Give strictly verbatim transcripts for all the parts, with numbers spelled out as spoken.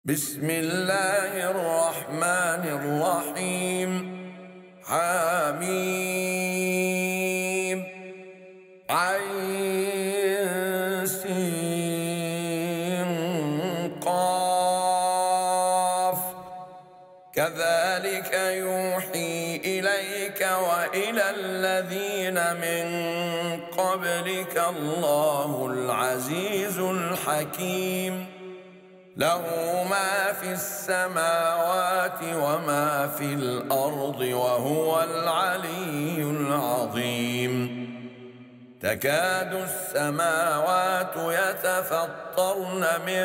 بسم الله الرحمن الرحيم. حميم عين سين قاف كذلك يوحي إليك وإلى الذين من قبلك الله العزيز الحكيم. له ما في السماوات وما في الأرض وهو العلي العظيم. تكاد السماوات يتفطرن من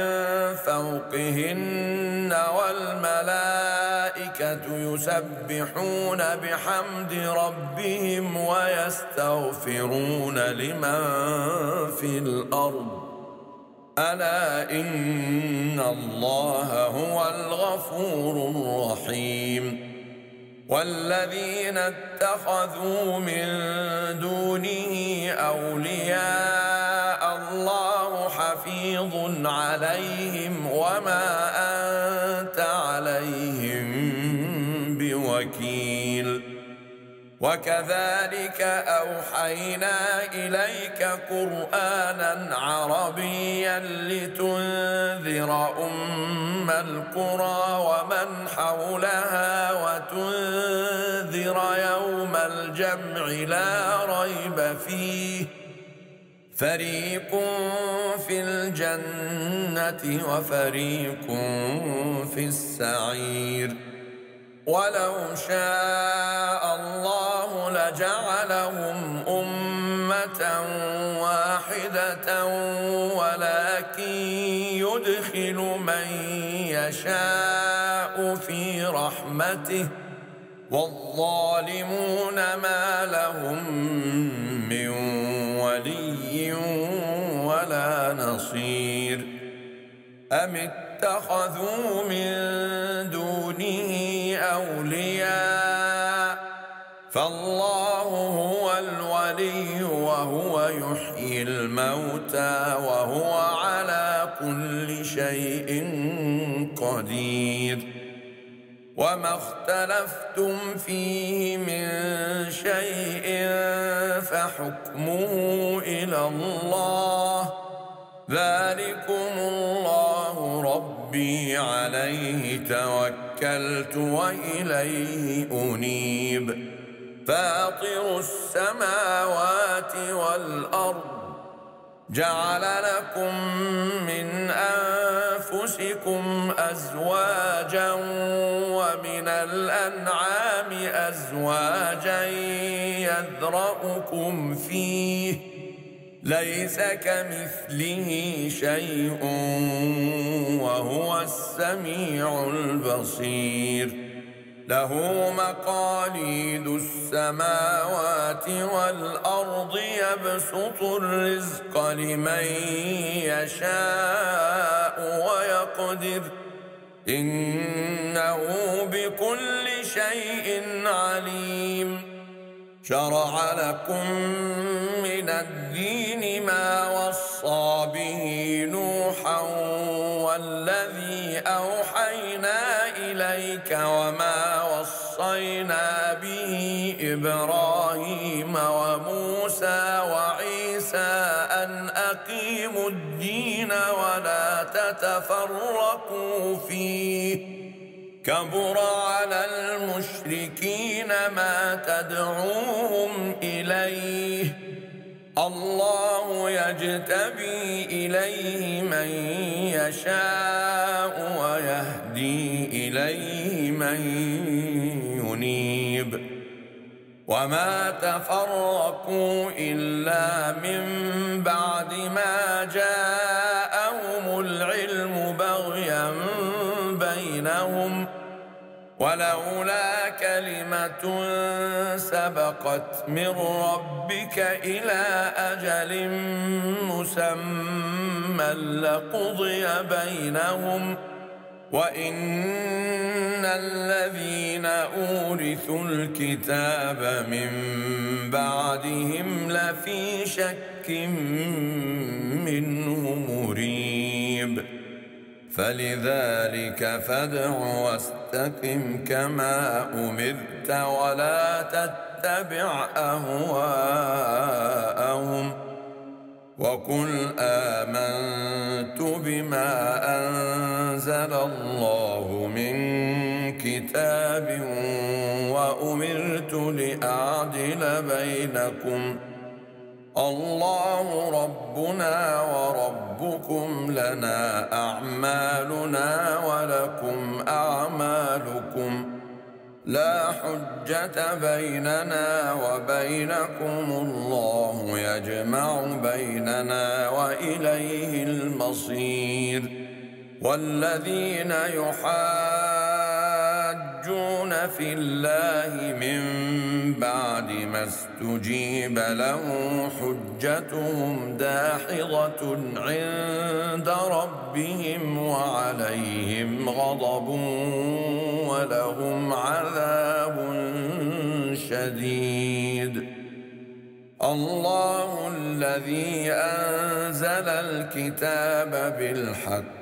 فوقهن والملائكة يسبحون بحمد ربهم ويستغفرون لمن في الأرض ألا إن الله هو الغفور الرحيم. والذين اتخذوا من دونه أولياء الله حفيظ عليهم وما أنت عليهم بوكيل. وكذلك أوحينا إليك قرآنا عربيا لتنذر أم القرى ومن حولها وتنذر يوم الجمع لا ريب فيه فريق في الجنة وفريق في السعير. ولو شاء الله لجعلهم أمة واحدة ولكن يدخل من يشاء في رحمته والظالمون ما لهم من ولي ولا نصير. أم اتخذوا من دونه أولياء فالله هو الولي وهو يحيي الموتى وهو على كل شيء قدير. وما اختلفتم فيه من شيء فحكمه إلى الله ذلكم الله ربي عليه توكلت وإليه أنيب. فاطر السماوات والأرض جعل لكم من أنفسكم أزواجا ومن الأنعام أزواجا يذرأكم فيه ليس كمثله شيء وهو السميع البصير. له مقاليد السماوات والأرض يبسط الرزق لمن يشاء ويقدر إنه بكل شيء عليم. شرع لكم من الدين ما وصى به نوحا والذي أوحينا إليك وما وصينا به إبراهيم وموسى وعيسى أن أقيموا الدين ولا تتفرقوا فيه كبر على المشركين ما تدعوهم إليه الله يجتبي إليه من يشاء ويهدي إليه من ينيب. وما تفرقوا إلا من بعد ما جاءهم العلم بغيا بينهم ولولا كلمة سبقت من ربك إلى أجل مسمى لقضي بينهم وإن الذين أورثوا الكتاب من بعدهم لفي شك منه مريب فلذلك فادع واستقم كما أمرت ولا تتبع أهواءهم وقل آمنت بما أنزل الله من كتاب وأمرت لأعدل بينكم الله ربنا وربكم لنا أعمالنا ولكم أعمالكم لا حجة بيننا وبينكم الله يجمع بيننا وإليه المصير والذين يحاجون في الله من بعد ما استجيب له حجتهم داحضة عند ربهم وعليهم غضب ولهم عذاب شديد. الله الذي أنزل الكتاب بالحق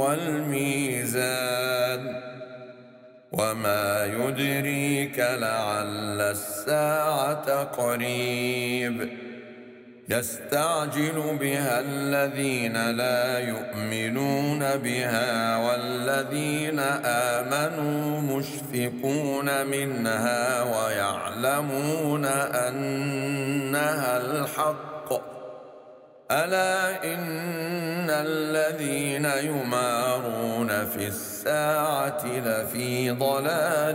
والميزان وما يدريك لعل الساعة قريب يستعجل بها الذين لا يؤمنون بها والذين آمنوا مشفقون منها ويعلمون أنها الحق ألا إن الذين يمارون في الساعة لفي ضلال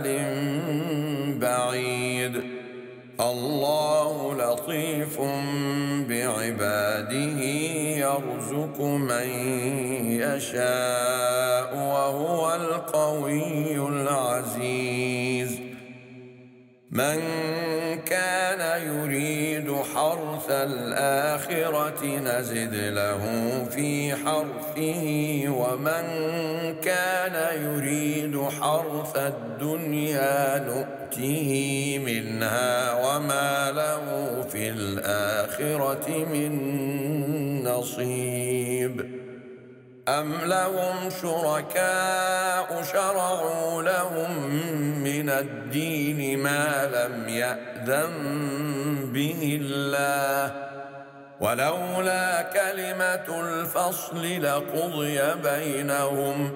بعيد. الله لطيف بعباده يرزق من يشاء وهو القوي العزيز. من كان يريد حرث الآخرة نزد له في حرثه ومن كان يريد حرث الدنيا نؤته منها وما له في الآخرة من نصيب. أم لهم شركاء شرعوا لهم من الدين ما لم يأذن به الله ولولا كلمة الفصل لقضي بينهم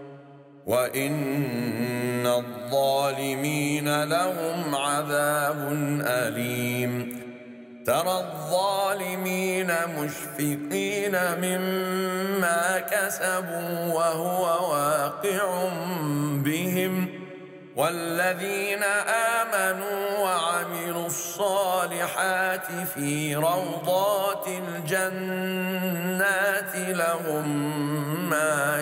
وإن الظالمين لهم عذاب أليم. ترى الظالمين مشفقين مما كسبوا وهو واقع بهم والذين آمنوا وعملوا الصالحات في روضات الجنات لهم ما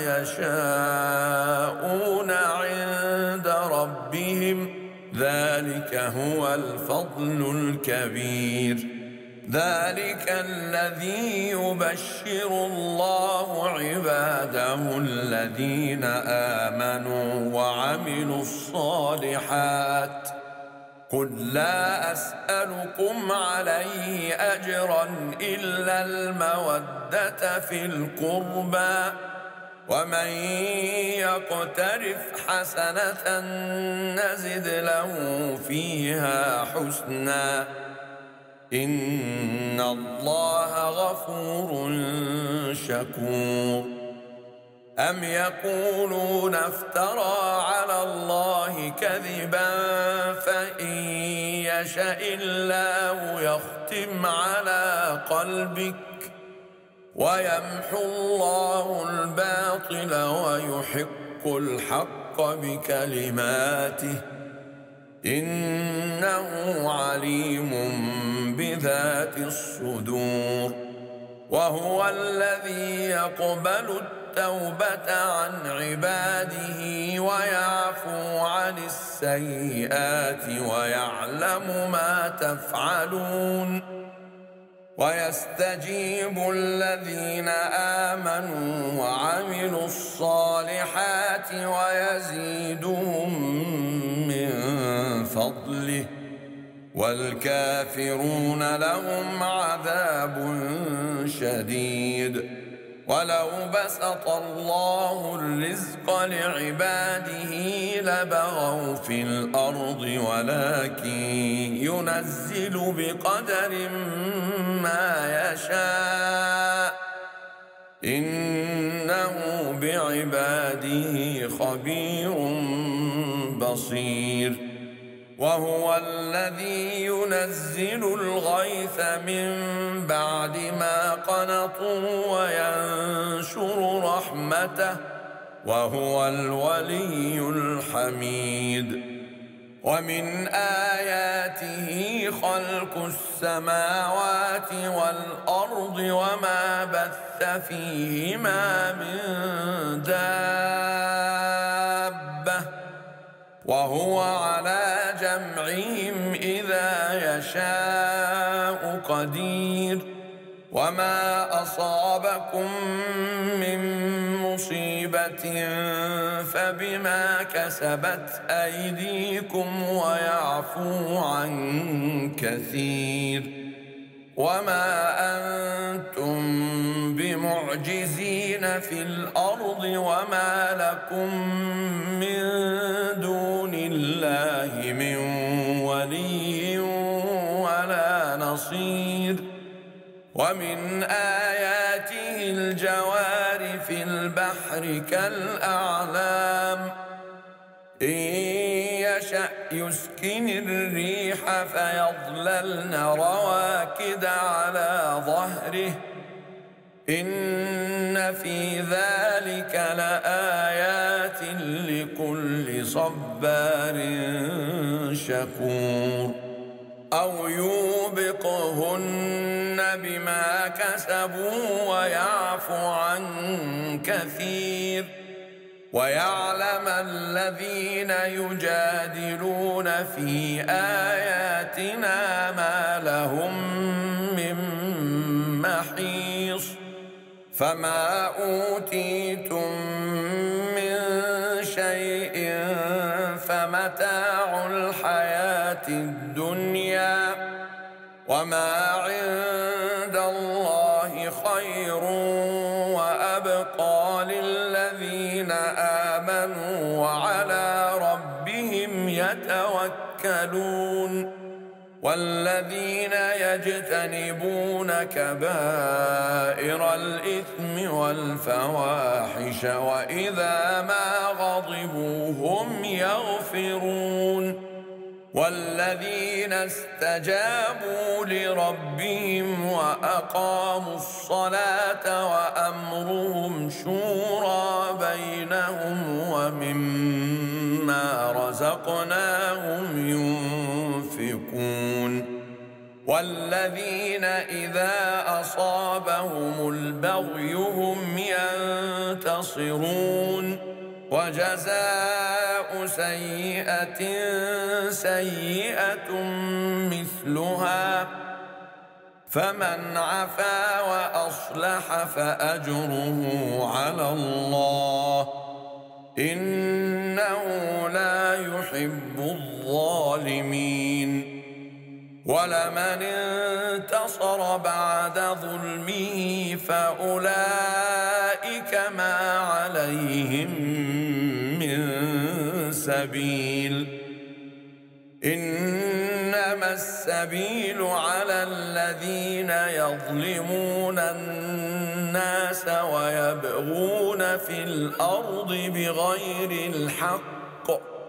يشاءون عند ربهم ذلك هو الفضل الكبير. ذلك الذي يبشر الله عباده الذين آمنوا وعملوا الصالحات قل لا أسألكم عليه أجرا إلا المودة في القربى ومن يقترف حسنة نزد له فيها حسنا إن الله غفور شكور. أم يقولون افترى على الله كذبا فإن يشاء الله يختم على قلبك ويمحو الله الباطل ويحق الحق بكلماته إنه عليم بذات الصدور. وهو الذي يقبل التوبة عن عباده ويعفو عن السيئات ويعلم ما تفعلون ويستجيب الذين آمنوا وعملوا الصالحات ويزيدهم من فضله والكافرون لهم عذاب شديد. ولو بسط الله الرزق لعباده لبغوا في الأرض ولكن ينزل بقدر ما يشاء إنه بعباده خبير بصير وهو الذي ينزل الغيث من بعد ما قنطوا وينشر رحمته وهو الولي الحميد ومن آياته خلق السماوات والأرض وما بث فيهما من دابة وهو على جمعهم إذا يشاء قدير وما أصابكم من مصيبة فبما كسبت أيديكم ويعفو عن كثير وما أنتم بمعجزين في الأرض وما لكم من دون الله من ولي ولا نصير ومن آياته الجوار في البحر كالأعلام إن يشأ يسكن الريح فيظللن رواكد على ظهره إن في ذلك لآيات لكل صبار شكور أو يوبقهن بما كسبوا ويعفو عن كثير ويعلم الذين يجادلون في آياتنا ما لهم من محيص فما أوتيتم من شيء فمتاع الحياة الدنيا وما عند الله خير وأبقى للذين آمنوا وعلى ربهم يتوكلون والذين يجتنبون كبائر الإثم والفواحش وإذا ما غضبوا هم يغفرون والذين استجابوا لربهم وأقاموا الصلاة وأمرهم شورى بينهم ومما رزقناهم ينفقون والذين إذا أصابهم البغي هم ينتصرون وجزاء سيئة سيئة مثلها فمن عفا وأصلح فأجره على الله إنه لا يحب الظالمين ولمن انتصر بعد ظلمه فأولئك ما عليهم من سبيل إنما السبيل على الذين يظلمون الناس ويبغون في الأرض بغير الحق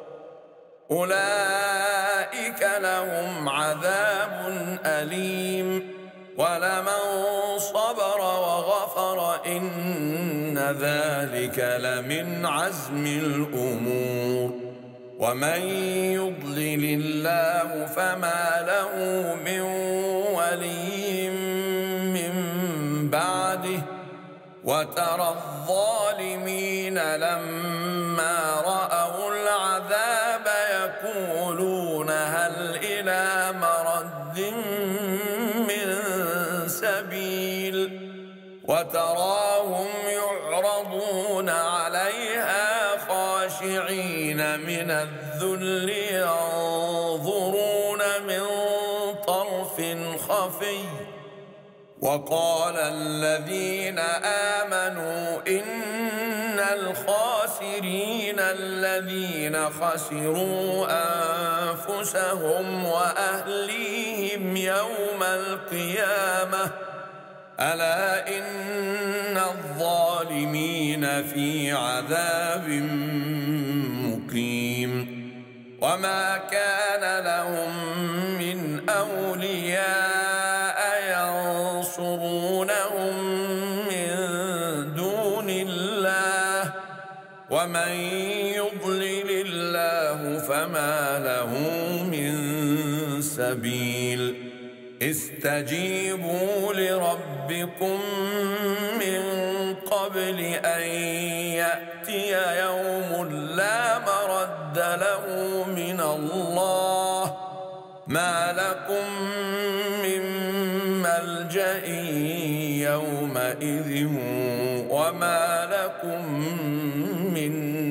أولئك لهم عذاب أليم ولمن صبر وغفر إن ذلك لمن عزم الأمور ومن يضلل الله فما له من ولي من بعده وترى الظالمين لما رأوا العذاب يقولون هل إلى مرد من سبيل وتراهم يعرضون عليها خاشعين من الذل ينظرون من طرف خفي وقال الذين آمنوا إن الخاسرين الذين خسروا أنفسهم وأهليهم يوم القيامة ألا إن الظالمين في عذاب مقيم وما كان لهم من أولياء ينصرونهم من دون الله ومن يضلل الله فما له من سبيل استجيبوا لربكم من قبل أن يأتي يوم لا مرد له من الله ما لكم من ملجأ يومئذ وما لكم من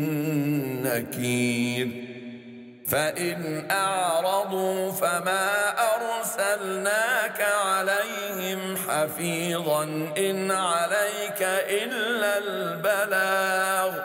نكير فإن أعرضوا فما أرسلناك عليهم حفيظا إن عليك إلا البلاغ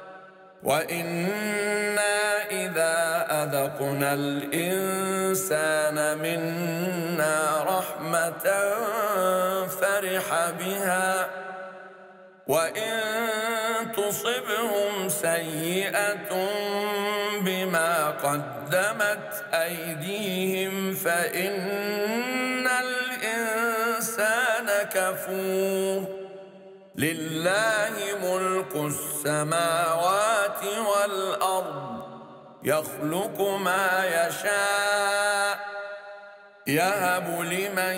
وإنا إذا أذقنا الإنسان منا رحمة فرح بها وإن تصبهم سيئة بما قدمت أيديهم فإن الإنسان كفور لله ملك السماوات والأرض يخلق ما يشاء يهب لمن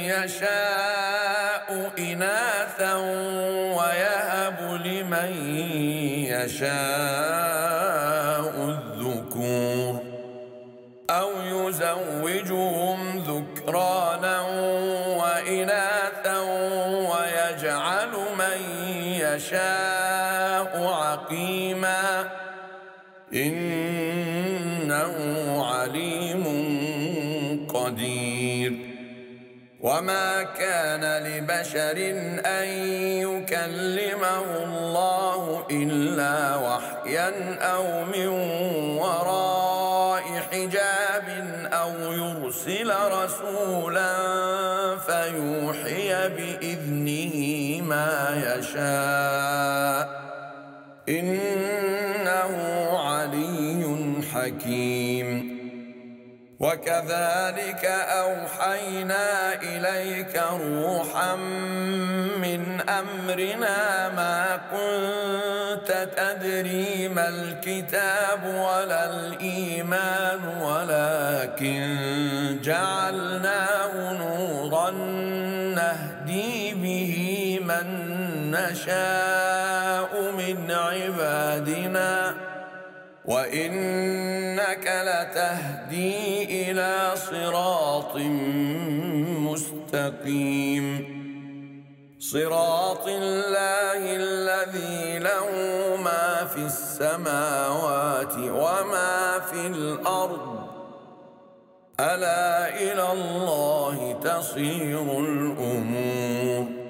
يشاء إناثا ويهب لمن يشاء الذكور أو يزوجهم ذكرانا وإناثا ويجعل من يشاء عقيما إنه عليم قدير وما كان لبشر أن يكلمه الله إلا وحيا أو من وراء حجاب أو يرسل رسولا فيوحي بإذنه ما يشاء إنه علي حكيم وكذلك أوحينا إليك روحا من أمرنا ما كنت تدري ما الكتاب ولا الإيمان ولكن جعلناه نورا نهدي به من نشاء من عبادنا وإنك لتهدي إلى صراط مستقيم صراط الله الذي له ما في السماوات وما في الأرض ألا إلى الله تصير الأمور